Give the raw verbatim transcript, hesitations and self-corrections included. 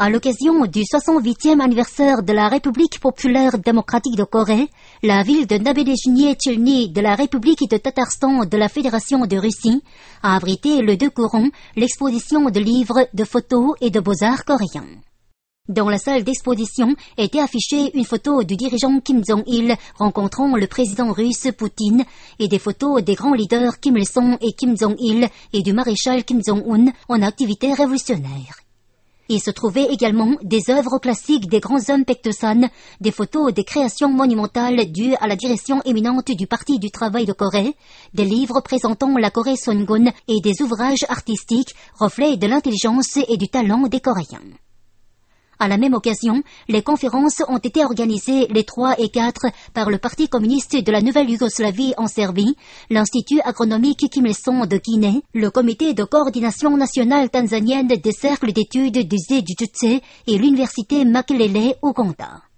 À l'occasion du soixante-huitième anniversaire de la République populaire démocratique de Corée, la ville de Nabedejnie de la République de Tatarstan de la Fédération de Russie a abrité le deux courants l'exposition de livres, de photos et de beaux-arts coréens. Dans la salle d'exposition était affichée une photo du dirigeant Kim Jong-il rencontrant le président russe Poutine et des photos des grands leaders Kim Il-sung et Kim Jong-il et du maréchal Kim Jong-un en activité révolutionnaire. Il se trouvait également des œuvres classiques des grands hommes Paektusan, des photos des créations monumentales dues à la direction éminente du Parti du Travail de Corée, des livres présentant la Corée Songun et des ouvrages artistiques reflets de l'intelligence et du talent des Coréens. À la même occasion, les conférences ont été organisées les trois et quatre par le Parti communiste de la Nouvelle-Yougoslavie en Serbie, l'Institut agronomique Kim Il-sung de Guinée, le Comité de coordination nationale tanzanienne des cercles d'études du Zé-Jujutsu et l'Université Makelele, Ouganda.